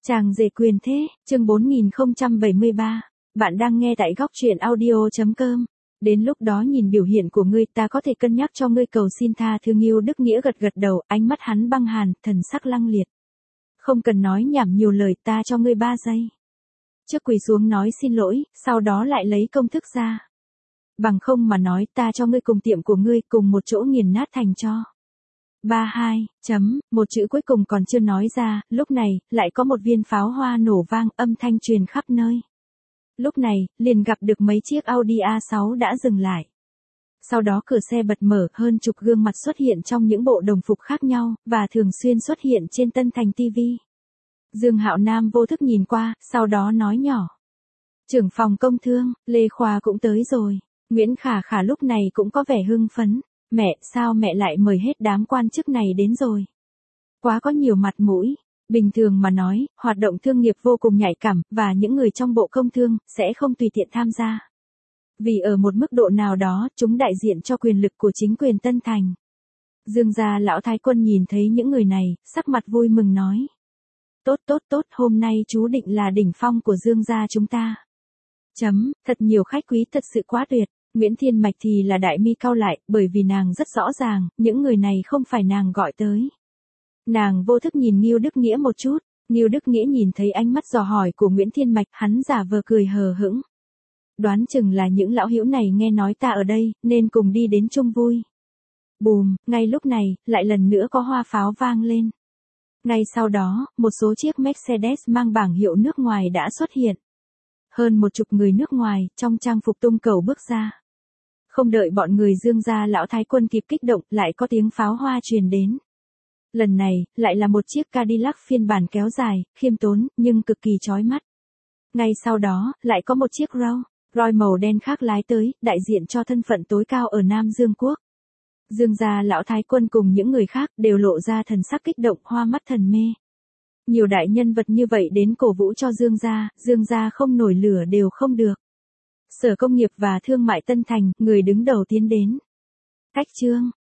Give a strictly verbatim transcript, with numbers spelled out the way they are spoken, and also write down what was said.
Chàng rể quyền thế, chương bốn nghìn không trăm bảy mươi ba. Bạn đang nghe tại góc truyện audio.com. Đến lúc đó nhìn biểu hiện của ngươi ta có thể cân nhắc cho ngươi cầu xin tha thứ. Ngưu Đức Nghĩa gật gật đầu, ánh mắt hắn băng hàn, thần sắc lăng liệt. Không cần nói nhảm nhiều lời, ta cho ngươi ba giây. Trước quỳ xuống nói xin lỗi, sau đó lại lấy công thức ra. Bằng không mà nói ta cho ngươi cùng tiệm của ngươi cùng một chỗ nghiền nát thành cho. Ba hai, chấm, một chữ cuối cùng còn chưa nói ra, lúc này, lại có một viên pháo hoa nổ vang, âm thanh truyền khắp nơi. Lúc này, liền gặp được mấy chiếc Audi a sáu đã dừng lại. Sau đó cửa xe bật mở, hơn chục gương mặt xuất hiện trong những bộ đồng phục khác nhau, và thường xuyên xuất hiện trên Tân Thành ti vi. Dương Hạo Nam vô thức nhìn qua, sau đó nói nhỏ. Trưởng phòng công thương, Lê Khoa cũng tới rồi. Nguyễn Khả Khả lúc này cũng có vẻ hưng phấn. Mẹ, sao mẹ lại mời hết đám quan chức này đến rồi? Quá có nhiều mặt mũi. Bình thường mà nói, hoạt động thương nghiệp vô cùng nhạy cảm, và những người trong bộ công thương, sẽ không tùy tiện tham gia. Vì ở một mức độ nào đó, chúng đại diện cho quyền lực của chính quyền Tân Thành. Dương gia lão thái quân nhìn thấy những người này, sắc mặt vui mừng nói. Tốt tốt tốt, hôm nay chú định là đỉnh phong của Dương gia chúng ta. Chấm, thật nhiều khách quý, thật sự quá tuyệt. Nguyễn Thiên Mạch thì là đại mi cau lại, bởi vì nàng rất rõ ràng, những người này không phải nàng gọi tới. Nàng vô thức nhìn Ngưu Đức Nghĩa một chút, Ngưu Đức Nghĩa nhìn thấy ánh mắt dò hỏi của Nguyễn Thiên Mạch, hắn giả vờ cười hờ hững. Đoán chừng là những lão hữu này nghe nói ta ở đây, nên cùng đi đến chung vui. Bùm, ngay lúc này, lại lần nữa có hoa pháo vang lên. Ngay sau đó, một số chiếc Mercedes mang bảng hiệu nước ngoài đã xuất hiện. Hơn một chục người nước ngoài, trong trang phục tung cầu bước ra. Không đợi bọn người Dương gia lão thái quân kịp kích động, lại có tiếng pháo hoa truyền đến. Lần này, lại là một chiếc Cadillac phiên bản kéo dài, khiêm tốn, nhưng cực kỳ chói mắt. Ngay sau đó, lại có một chiếc Rolls Royce màu đen khác lái tới, đại diện cho thân phận tối cao ở Nam Dương Quốc. Dương gia lão thái quân cùng những người khác đều lộ ra thần sắc kích động, hoa mắt thần mê. Nhiều đại nhân vật như vậy đến cổ vũ cho Dương gia, Dương gia không nổi lửa đều không được. Sở Công nghiệp và Thương mại Tân Thành, người đứng đầu tiến đến. Cách chương,